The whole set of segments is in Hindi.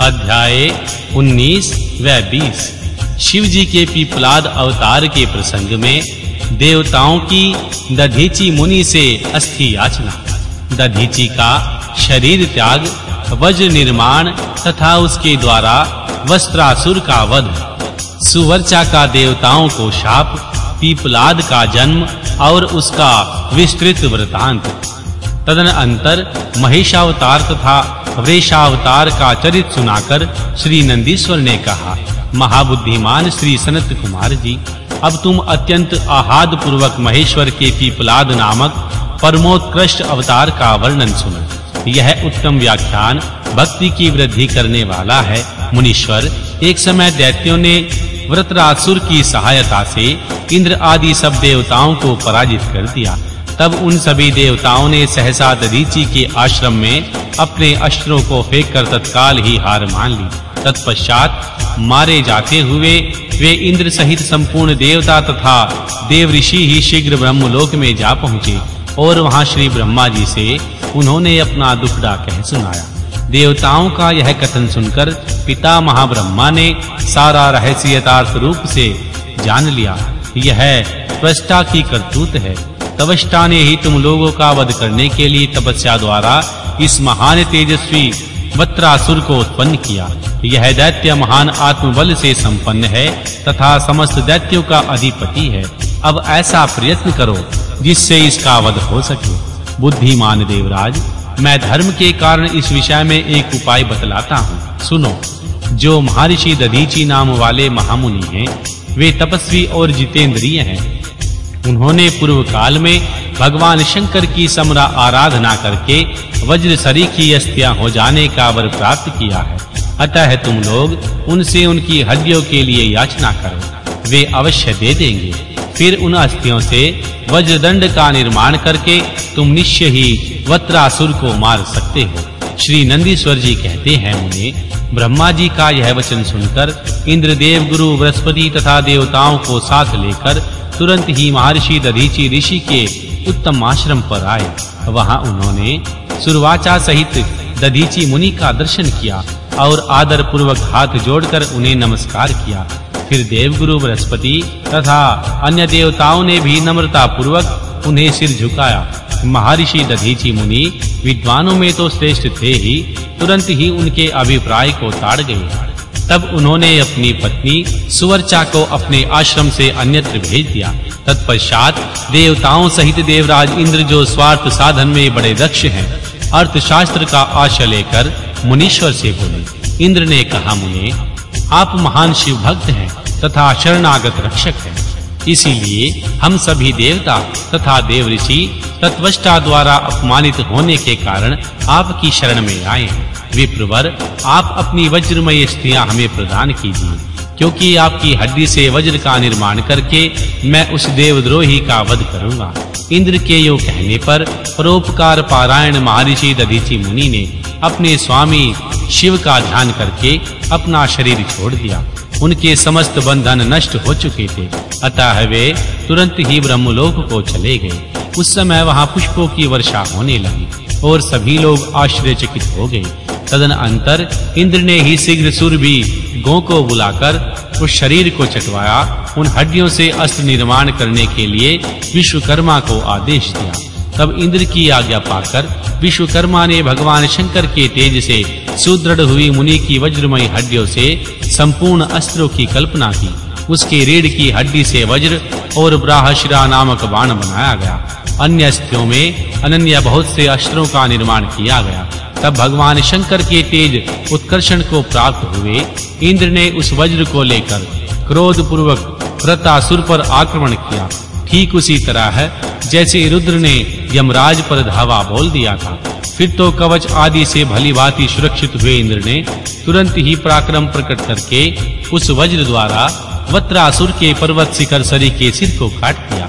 अध्याय 19 व 20। शिव जी के पीपलाद अवतार के प्रसंग में देवताओं की दधीचि मुनि से अस्थि याचना, दधीचि का शरीर त्याग, वज्र निर्माण तथा उसके द्वारा वस्त्रासुर का वध, सुवर्चा का देवताओं को शाप, पीपलाद का जन्म और उसका विस्तृत वृतांत। तदनंतर महिषावतार तथा वृषावतार का चरित्र सुनाकर श्री नंदीश्वर ने कहा, महाबुद्धिमान श्री सनत कुमार जी, अब तुम अत्यंत आहाद पूर्वक महेश्वर के पीपलाद नामक परमोत्कृष्ट अवतार का वर्णन सुनो। यह उत्तम व्याख्यान भक्ति की वृद्धि करने वाला है। मुनीश्वर, एक समय दैत्यों ने वृत्रासुर की सहायता से इंद्र आदि सब देवताओं को पराजित कर दिया। तब उन सभी देवताओं ने सहसा दधीचि के आश्रम में अपने अस्त्रों को फेंककर तत्काल ही हार मान ली। तत्पश्चात मारे जाते हुए वे इंद्र सहित संपूर्ण देवता तथा देव ऋषि ही शीघ्र ब्रह्मलोक में जा पहुंचे और वहां श्री ब्रह्मा जी से उन्होंने अपना दुखड़ा कह सुनाया। देवताओं का यह कथन सुनकर पिता महाब्रह्मा ने सारा रहस्य यथार्थ रूप से जान लिया। यह त्वष्टा की करतूत है। तवष्टा ने ही तुम लोगों का वध करने के लिए तपस्या द्वारा इस महान तेजस्वी वत्रासुर को उत्पन्न किया। यह दैत्य महान आत्मबल से संपन्न है तथा समस्त दैत्यों का अधिपति है। अब ऐसा प्रयत्न करो जिससे इसका वध हो सके। बुद्धिमान देवराज, मैं धर्म के कारण इस विषय में एक उपाय बतलाता हूँ, सुनो। जो महर्षि दधीचि नाम वाले महामुनि हैं, वे तपस्वी और जितेंद्रिय हैं। उन्होंने पूर्व काल में भगवान शंकर की समरा आराधना करके वज्र सरीखी अस्थियां हो जाने का वर प्राप्त किया है। अतः तुम लोग उनसे उनकी हड्डियों के लिए याचना करो, वे अवश्य दे देंगे। फिर उन अस्थियों से वज्रदंड का निर्माण करके तुम निश्चय ही वत्रासुर को मार सकते हो। श्री नंदीश्वर जी कहते हैं, मुने, ब्रह्मा जी का यह वचन सुनकर इंद्रदेव गुरु बृहस्पति तथा देवताओं को साथ लेकर तुरंत ही महर्षि दधीचि ऋषि के उत्तम आश्रम पर आए। वहां उन्होंने सुरवाचा सहित दधीचि मुनि का दर्शन किया और आदर पूर्वक हाथ जोड़कर उन्हें नमस्कार किया। फिर देवगुरु बृहस्पति तथा अन्य देवताओं ने भी नम्रता पूर्वक उन्हें सिर झुकाया। महर्षि दधीचि मुनि विद्वानों में तो श्रेष्ठ थे ही, तुरंत ही उनके अभिप्राय को ताड़ गए। तब उन्होंने अपनी पत्नी सुवर्चा को अपने आश्रम से अन्यत्र भेज दिया। तत्पश्चात देवताओं सहित देवराज इंद्र, जो स्वार्थ साधन में बड़े दक्ष हैं, अर्थशास्त्र का आश्रय लेकर मुनीश्वर से बोले। इंद्र ने कहा, मुने, आप महान शिव भक्त हैं तथा शरणागत रक्षक हैं। इसीलिए हम सभी देवता तथा देव ऋषि तत्वष्टा द्वारा अपमानित होने के कारण आपकी शरण में आए हैं। विप्रवर, आप अपनी वज्रमय अस्थियां हमें प्रदान कीजिए, क्योंकि आपकी हड्डी से वज्र का निर्माण करके मैं उस देवद्रोही का वध करूंगा। इंद्र के योग कहने पर परोपकार पारायण महर्षि दधीचि मुनि ने अपने स्वामी शिव का ध्यान करके अपना शरीर छोड़ दिया। उनके समस्त बंधन नष्ट हो चुके थे, अतः वे तुरंत ही ब्रह्मलोक को चले गए। उस समय वहां पुष्पों की वर्षा होने लगी और सभी लोग आश्चर्यचकित हो गए। तदनंतर इंद्र ने ही शीघ्र सुरभि गौ को बुलाकर उस शरीर को चटवाया। उन हड्डियों से अस्त्र निर्माण करने के लिए विश्वकर्मा को आदेश दिया। तब इंद्र की आज्ञा पाकर विश्वकर्मा ने भगवान शंकर के तेज से सुदृढ़ हुई मुनि की वज्रमय हड्डियों से संपूर्ण अस्त्रों की कल्पना की। उसके रीढ़ की हड्डी से वज्र और ब्राहशिरा नामक बाण बनाया गया। अन्य अस्त्रों में अनन्य बहुत से अस्त्रों का निर्माण किया गया। तब भगवान शंकर के तेज उत्कर्षण को प्राप्त हुए। इंद्र ने उस वज्र को लेकर क्रोध पूर्वक वृत्रासुर पर आक्रमण किया। ठीक उसी तरह है जैसे रुद्र ने यमराज पर धावा बोल दिया था। फिर तो कवच आदि से भलीभांति सुरक्षित हुए इंद्र ने तुरंत ही पराक्रम प्रकट करके उस वज्र द्वारा वत्रासुर के पर्वत शिखर सरी के सिर को काट दिया।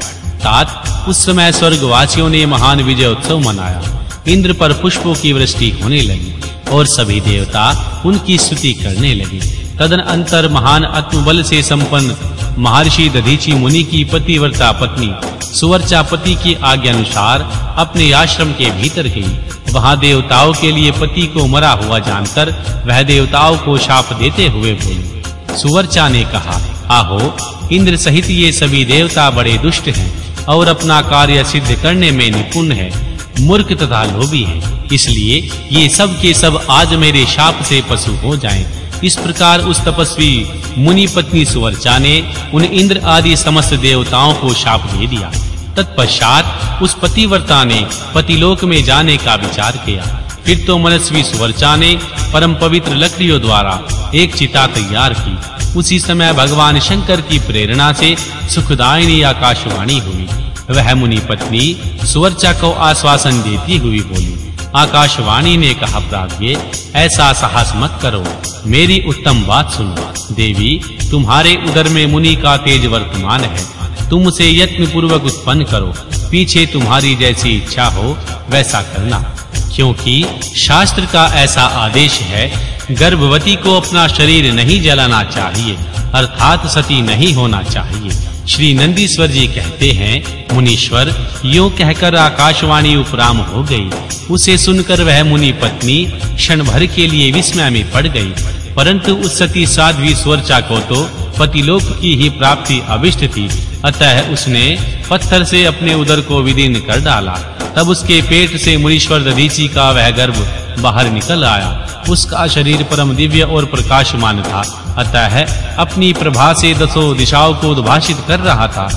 तात उस समय स्वर्गवासियों ने महान विजय उत्सव मनाया। इंद्र पर पुष्पों की वृष्टि होने लगी और सभी देवता उनकी स्तुति करने लगे। तदनंतर महान आत्मबल से संपन्न महर्षि दधीचि मुनि की पतिव्रता पत्नी सुवर्चा पति की आज्ञा अनुसार अपने आश्रम के भीतर गई। वहां देवताओं के लिए पति को मरा हुआ जानकर वह देवताओं को शाप देते हुए बोली। सुवर्चा ने कहा, आहो, इंद्र सहित ये सभी देवता बड़े दुष्ट हैं और अपना कार्य सिद्ध करने में निपुण हैं, मूर्ख तथा लोभी हैं, इसलिए ये सब के सब आज मेरे शाप से पशु हो जाएं। इस प्रकार उस तपस्वी मुनि पत्नी सुवर्चा ने उन इंद्र आदि समस्त देवताओं को शाप दे दिया। तत्पश्चात उस पतिव्रता ने पतिलोक में जाने का विचार किया। फिर तो मनस्वी सुवर्चा ने परम पवित्र लकड़ियों द्वारा एक चिता तैयार की। उसी समय भगवान शंकर की प्रेरणा से सुखदायिनी आकाशवाणी हुई। वह मुनि पत्नी सुवर्चा को आश्वासन देती हुई बोली। आकाशवाणी ने कहा, प्राज्ञ, ऐसा साहस मत करो, मेरी उत्तम बात सुनो। देवी, तुम्हारे उदर में मुनि का तेज वर्तमान है, तुम उसे यत्न पूर्वक उत्पन्न करो। पीछे तुम्हारी जैसी इच्छा हो वैसा करना, क्योंकि शास्त्र का ऐसा आदेश है, गर्भवती को अपना शरीर नहीं जलाना चाहिए, अर्थात सती नहीं होना चाहिए। श्री नंदीश्वर जी कहते हैं, मुनीश्वर, यूं कहकर आकाशवाणी उपराम हो गई। उसे सुनकर वह मुनि पत्नी क्षण भर के लिए विस्मय में पड़ गई, परंतु उस सती साध्वी सुवर्चा को तो पतिलोक की ही प्राप्ति अभिष्ट थी, अतः उसने पत्थर से अपने उदर को विदीर्ण कर डाला। तब उसके पेट से मुनीश्वर दधीचि का वह गर्भ बाहर निकल आया। उसका शरीर परम दिव्य और प्रकाशमान था, अतः अपनी प्रभा से दसों दिशाओं को उद्भाषित कर रहा था।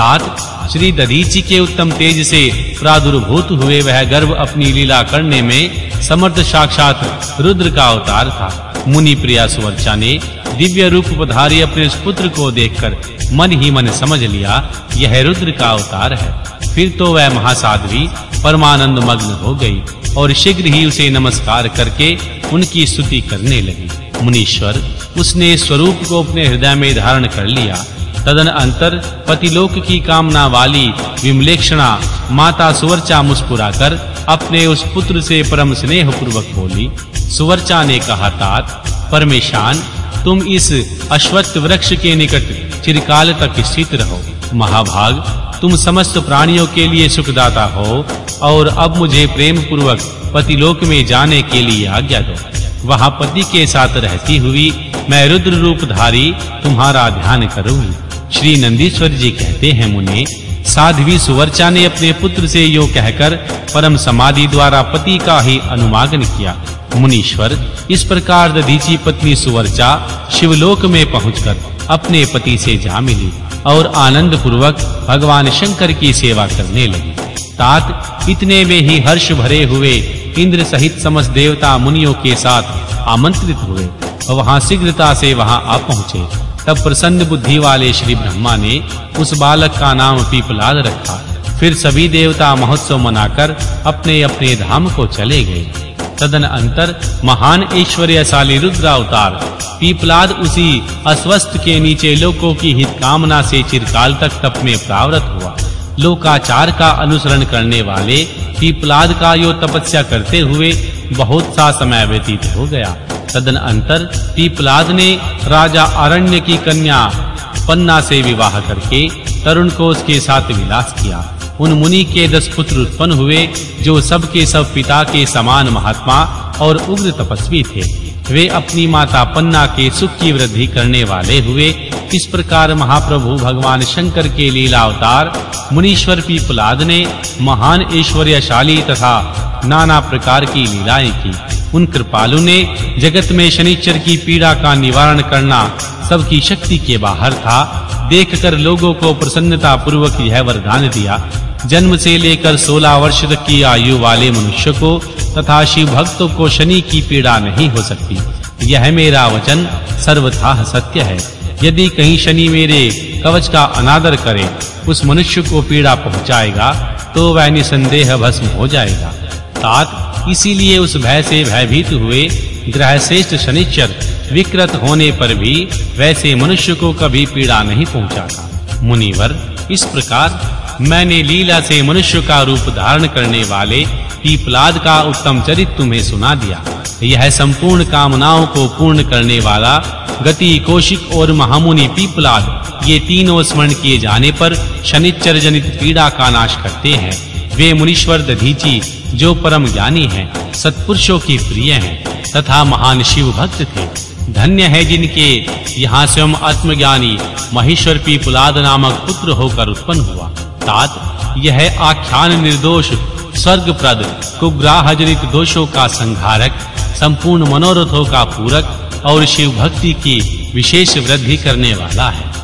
तात श्री दधीचि के उत्तम तेज से प्रादुर्भूत हुए वह गर्भ अपनी लीला करने में समर्थ साक्षात रुद्र का अवतार था। मुनि प्रिया सुवर्चा ने दिव्य रूप पधारी अपने पुत्र को देखकर मन ही मन समझ लिया, यह रुद्र का अवतार है। फिर तो वह महासाध्वी परमानंद मग्न हो गई और शीघ्र ही उसे नमस्कार करके उनकी स्तुति करने लगी। मुनीश्वर, उसने स्वरूप को अपने हृदय में धारण कर लिया। तदन अंतर पतिलोक की कामना वाली विमलेक्षणा माता सुवर्चा मुस्कुराकर अपने उस पुत्र से परम स्नेह पूर्वक बोली। सुवर्चा ने कहा, तात, परमेशान, तुम इस अश्वत्थ वृक्ष के निकट चिरकाल तक स्थित रहो। महाभाग, तुम समस्त प्राणियों के लिए सुखदाता हो और अब मुझे प्रेम पूर्वक पतिलोक में जाने के लिए आज्ञा दो। वहां पति के साथ रहती हुई मैं रुद्र रूपधारी तुम्हारा ध्यान करूंगी। श्री नंदीश्वर जी कहते हैं, मुने, साध्वी सुवर्चा ने अपने पुत्र से यूं कहकर परम समाधि द्वारा पति का ही अनुमागन किया। मुनीश्वर, इस प्रकार दधीचि पत्नी सुवर्चा शिवलोक में पहुंचकर अपने पति से जा मिली और आनंद पूर्वक भगवान शंकर की सेवा करने लगी। तात, इतने में ही हर्ष भरे हुए इंद्र सहित समस्त देवता मुनियों के साथ आमंत्रित हुए। वहां शीघ्रता से वहां आ पहुंचे। तब प्रसन्न बुद्धि वाले श्री ब्रह्मा ने उस बालक का नाम पीपलाद रखा। फिर सभी देवता महोत्सव मनाकर अपने अपने धाम को चले गए। तदन अंतर महान ऐश्वर्यशाली रुद्रावतार पीपलाद उसी अस्वस्थ के नीचे लोकों की हित कामना से चिरकाल तक तप में प्रावृत हुआ। लोकाचार का अनुसरण करने वाले पीपलाद का यो तपस्या करते हुए बहुत सा समय व्यतीत हो गया। तदन अंतर पीपलाद ने राजा अरण्य की कन्या पन्ना से विवाह करके तरुण को उसके साथ विलास किया। उन मुनि के 10 पुत्र उत्पन्न हुए जो सब के सब पिता के समान महात्मा और उग्र तपस्वी थे। वे अपनी माता पन्ना के सुख की वृद्धि करने वाले हुए। इस प्रकार महाप्रभु भगवान शंकर के लीला अवतार मुनीश्वर पीपलाद ने महान ऐश्वर्यशाली तथा नाना प्रकार की लीलाएं की। उन कृपालु ने जगत में शनिचर की पीड़ा का निवारण करना सबकी शक्ति के बाहर था। देखकर लोगों को प्रसन्नता पूर्वक यह वरदान दिया, जन्म से लेकर 16 वर्ष तक की आयु वाले मनुष्य को तथा शिव भक्तों को शनि की पीड़ा नहीं हो सकती। यह मेरा वचन सर्वथा सत्य है। यदि कहीं शनि मेरे कवच का अनादर करे, उस मनुष्य को पीड़ा पहुंचाएगा तो वह निसंदेह भस्म हो जाएगा। तात, इसीलिए उस भय से भयभीत हुए ग्रहश्रेष्ठ शनिचर विकृत होने पर भी वैसे मनुष्य को कभी पीड़ा नहीं पहुंचाता। मुनिवर, इस प्रकार मैंने लीला से मनुष्य का रूप धारण करने वाले पीपलाद का उत्तम चरित्र तुम्हें सुना दिया। यह संपूर्ण कामनाओं को पूर्ण करने वाला गति, कौशिक और महामुनि पीपलाद ये तीनों स्मरण किए जाने पर शनिचर जनित पीड़ा का नाश करते हैं। वे मुनीश्वर दधीची जो परम ज्ञानी हैं, सत्पुरुषों के प्रिय हैं तथा महान शिव भक्त थे। धन्य है जिनके यहाँ स्वयं आत्मज्ञानी महेश्वर पीपुलाद नामक पुत्र होकर उत्पन्न हुआ। तात यह आख्यान निर्दोष स्वर्गप्रद कुग्राह जनित दोषों का संहारक, संपूर्ण मनोरथों का पूरक और शिव भक्ति की विशेष वृद्धि करने वाला है।